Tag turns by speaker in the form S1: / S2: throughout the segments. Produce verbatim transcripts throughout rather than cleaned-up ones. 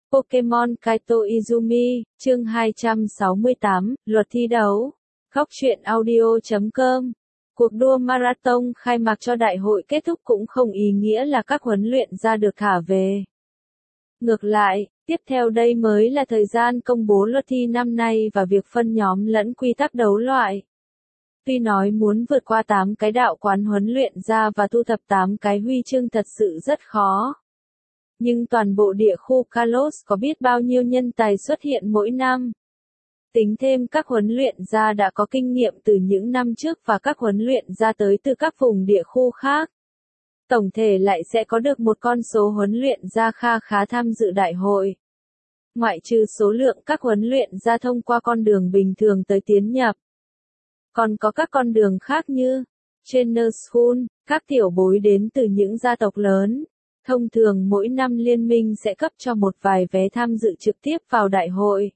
S1: Pokemon Kaito Izumi, chương hai trăm sáu mươi tám, luật thi đấu. Góc truyện audio chấm com. Cuộc đua marathon khai mạc cho đại hội kết thúc cũng không ý nghĩa là các huấn luyện ra được thả về. Ngược lại, tiếp theo đây mới là thời gian công bố luật thi năm nay và việc phân nhóm lẫn quy tắc đấu loại. Tuy nói muốn vượt qua tám cái đạo quán huấn luyện ra và thu thập tám cái huy chương thật sự rất khó. Nhưng toàn bộ địa khu Kalos có biết bao nhiêu nhân tài xuất hiện mỗi năm. Tính thêm các huấn luyện gia đã có kinh nghiệm từ những năm trước và các huấn luyện gia tới từ các vùng địa khu khác. Tổng thể lại sẽ có được một con số huấn luyện gia kha khá tham dự đại hội. Ngoại trừ số lượng các huấn luyện gia thông qua con đường bình thường tới tiến nhập. Còn có các con đường khác như Trainer School, các tiểu bối đến từ những gia tộc lớn. Thông thường mỗi năm liên minh sẽ cấp cho một vài vé tham dự trực tiếp vào đại hội.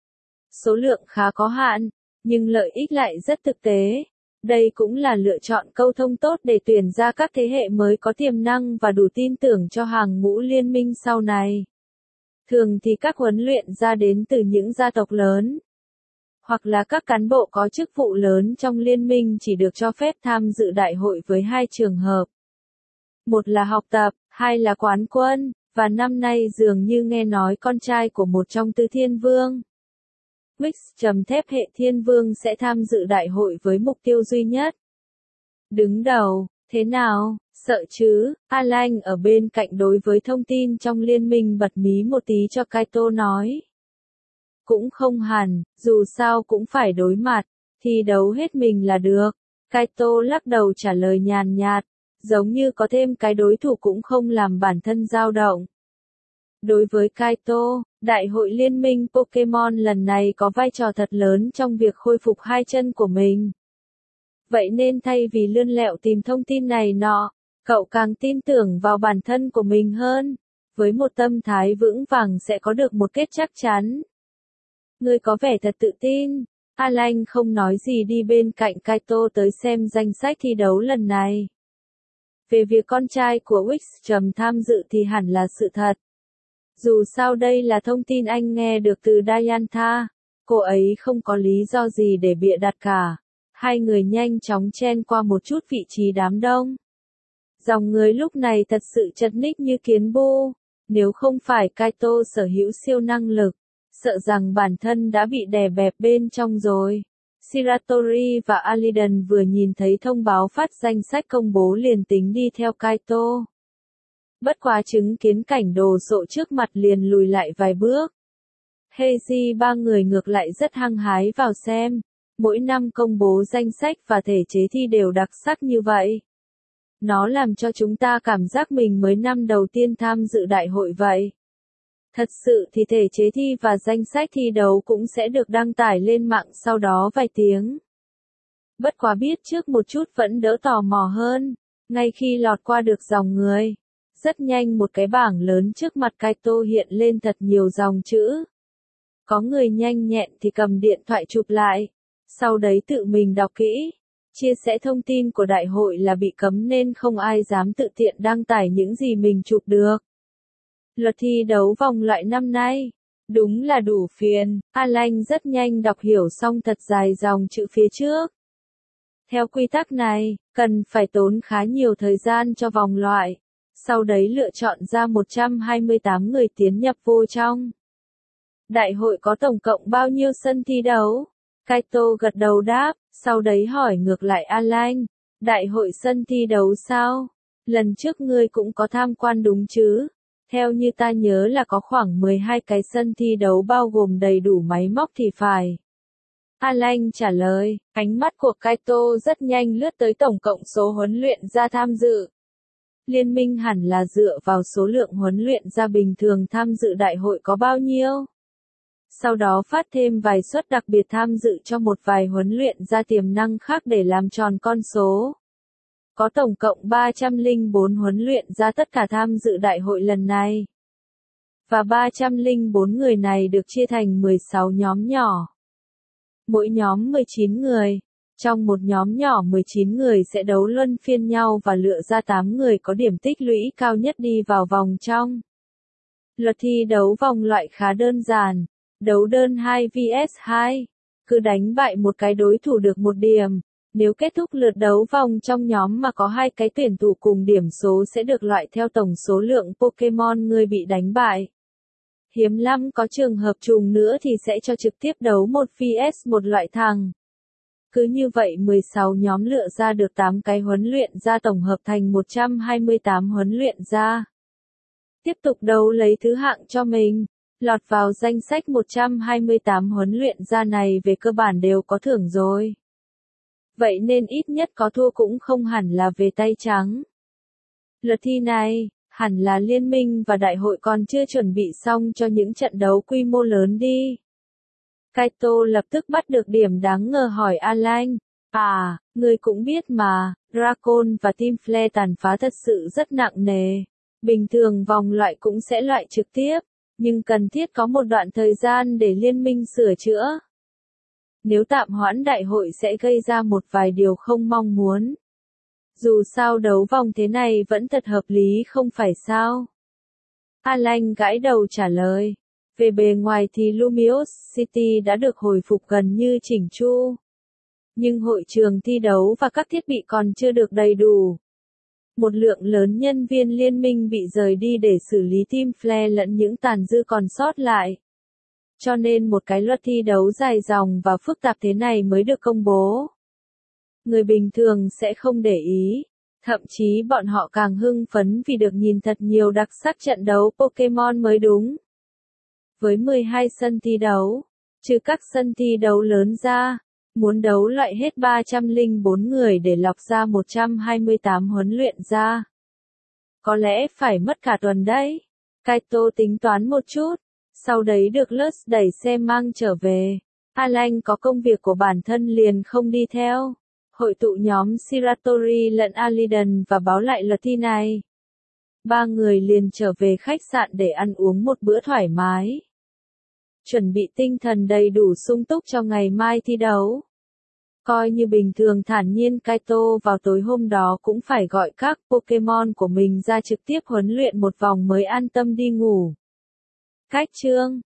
S1: Số lượng khá có hạn, nhưng lợi ích lại rất thực tế. Đây cũng là lựa chọn câu thông tốt để tuyển ra các thế hệ mới có tiềm năng và đủ tin tưởng cho hàng ngũ liên minh sau này. Thường thì các huấn luyện ra đến từ những gia tộc lớn, hoặc là các cán bộ có chức vụ lớn trong liên minh chỉ được cho phép tham dự đại hội với hai trường hợp. Một là học tập, hai là quán quân, và năm nay dường như nghe nói con trai của một trong tứ thiên vương. Wix trầm thép hệ thiên vương sẽ tham dự đại hội với mục tiêu duy nhất. Đứng đầu, thế nào, sợ chứ, Alan ở bên cạnh đối với thông tin trong liên minh bật mí một tí cho Kaito nói. Cũng không hẳn, dù sao cũng phải đối mặt, thi đấu hết mình là được. Kaito lắc đầu trả lời nhàn nhạt, giống như có thêm cái đối thủ cũng không làm bản thân dao động. Đối với Kaito, Đại hội Liên minh Pokemon lần này có vai trò thật lớn trong việc khôi phục hai chân của mình. Vậy nên thay vì lươn lẹo tìm thông tin này nọ, cậu càng tin tưởng vào bản thân của mình hơn. Với một tâm thái vững vàng sẽ có được một kết chắc chắn. Ngươi có vẻ thật tự tin. Alan không nói gì đi bên cạnh Kaito tới xem danh sách thi đấu lần này. Về việc con trai của Wix trầm tham dự thì hẳn là sự thật. Dù sao đây là thông tin anh nghe được từ Diantha, cô ấy không có lý do gì để bịa đặt cả. Hai người nhanh chóng chen qua một chút vị trí đám đông. Dòng người lúc này thật sự chật ních như kiến bô. Nếu không phải Kaito sở hữu siêu năng lực, sợ rằng bản thân đã bị đè bẹp bên trong rồi. Shiratori và Aliden vừa nhìn thấy thông báo phát danh sách công bố liền tính đi theo Kaito. Bất quá chứng kiến cảnh đồ sộ trước mặt liền lùi lại vài bước. Heiji ba người ngược lại rất hăng hái vào xem. Mỗi năm công bố danh sách và thể chế thi đều đặc sắc như vậy. Nó làm cho chúng ta cảm giác mình mới năm đầu tiên tham dự đại hội vậy. Thật sự thì thể chế thi và danh sách thi đấu cũng sẽ được đăng tải lên mạng sau đó vài tiếng. Bất quá biết trước một chút vẫn đỡ tò mò hơn. Ngay khi lọt qua được dòng người, rất nhanh một cái bảng lớn trước mặt Kaito hiện lên thật nhiều dòng chữ. Có người nhanh nhẹn thì cầm điện thoại chụp lại, sau đấy tự mình đọc kỹ. Chia sẻ thông tin của đại hội là bị cấm nên không ai dám tự tiện đăng tải những gì mình chụp được. Luật thi đấu vòng loại năm nay, đúng là đủ phiền, Alan rất nhanh đọc hiểu xong thật dài dòng chữ phía trước. Theo quy tắc này, cần phải tốn khá nhiều thời gian cho vòng loại, sau đấy lựa chọn ra một trăm hai mươi tám người tiến nhập vô trong. Đại hội có tổng cộng bao nhiêu sân thi đấu? Kaito gật đầu đáp, sau đấy hỏi ngược lại Alan, đại hội sân thi đấu sao? Lần trước ngươi cũng có tham quan đúng chứ? Theo như ta nhớ là có khoảng mười hai cái sân thi đấu bao gồm đầy đủ máy móc thì phải. Alan trả lời, ánh mắt của Kaito rất nhanh lướt tới tổng cộng số huấn luyện gia tham dự. Liên minh hẳn là dựa vào số lượng huấn luyện gia bình thường tham dự đại hội có bao nhiêu. Sau đó phát thêm vài suất đặc biệt tham dự cho một vài huấn luyện gia tiềm năng khác để làm tròn con số. Có tổng cộng ba trăm lẻ bốn huấn luyện gia tất cả tham dự đại hội lần này. Và ba trăm lẻ bốn người này được chia thành mười sáu nhóm nhỏ. Mỗi nhóm mười chín người. Trong một nhóm nhỏ mười chín người sẽ đấu luân phiên nhau và lựa ra tám người có điểm tích lũy cao nhất đi vào vòng trong. Luật thi đấu vòng loại khá đơn giản, đấu đơn hai vs hai, cứ đánh bại một cái đối thủ được một điểm. Nếu kết thúc lượt đấu vòng trong nhóm mà có hai cái tuyển thủ cùng điểm số sẽ được loại theo tổng số lượng Pokemon người bị đánh bại. Hiếm lắm có trường hợp trùng nữa thì sẽ cho trực tiếp đấu một vs một loại thằng. Cứ như vậy mười sáu nhóm lựa ra được tám cái huấn luyện ra tổng hợp thành một trăm hai mươi tám huấn luyện ra. Tiếp tục đấu lấy thứ hạng cho mình, lọt vào danh sách một trăm hai mươi tám huấn luyện ra này về cơ bản đều có thưởng rồi. Vậy nên ít nhất có thua cũng không hẳn là về tay trắng. Lượt thi này, hẳn là liên minh và đại hội còn chưa chuẩn bị xong cho những trận đấu quy mô lớn đi. Kaito lập tức bắt được điểm đáng ngờ hỏi Alan, à, người cũng biết mà, Dragon và Team Flare tàn phá thật sự rất nặng nề. Bình thường vòng loại cũng sẽ loại trực tiếp, nhưng cần thiết có một đoạn thời gian để liên minh sửa chữa. Nếu tạm hoãn đại hội sẽ gây ra một vài điều không mong muốn. Dù sao đấu vòng thế này vẫn thật hợp lý không phải sao? Alan gãi đầu trả lời. Về bề ngoài thì Lumiose City đã được hồi phục gần như chỉnh chu. Nhưng hội trường thi đấu và các thiết bị còn chưa được đầy đủ. Một lượng lớn nhân viên liên minh bị rời đi để xử lý Team Flare lẫn những tàn dư còn sót lại. Cho nên một cái luật thi đấu dài dòng và phức tạp thế này mới được công bố. Người bình thường sẽ không để ý, thậm chí bọn họ càng hưng phấn vì được nhìn thật nhiều đặc sắc trận đấu Pokemon mới đúng. Với mười hai sân thi đấu, trừ các sân thi đấu lớn ra, muốn đấu loại hết ba trăm lẻ bốn người để lọc ra một trăm hai mươi tám huấn luyện ra. Có lẽ phải mất cả tuần đấy. Kaito tính toán một chút, sau đấy được Lutz đẩy xe mang trở về. Alan có công việc của bản thân liền không đi theo. Hội tụ nhóm Shiratori lẫn Aliden và báo lại luật thi này. Ba người liền trở về khách sạn để ăn uống một bữa thoải mái. Chuẩn bị tinh thần đầy đủ sung túc cho ngày mai thi đấu. Coi như bình thường thản nhiên Kaito vào tối hôm đó cũng phải gọi các Pokemon của mình ra trực tiếp huấn luyện một vòng mới an tâm đi ngủ. Cách chương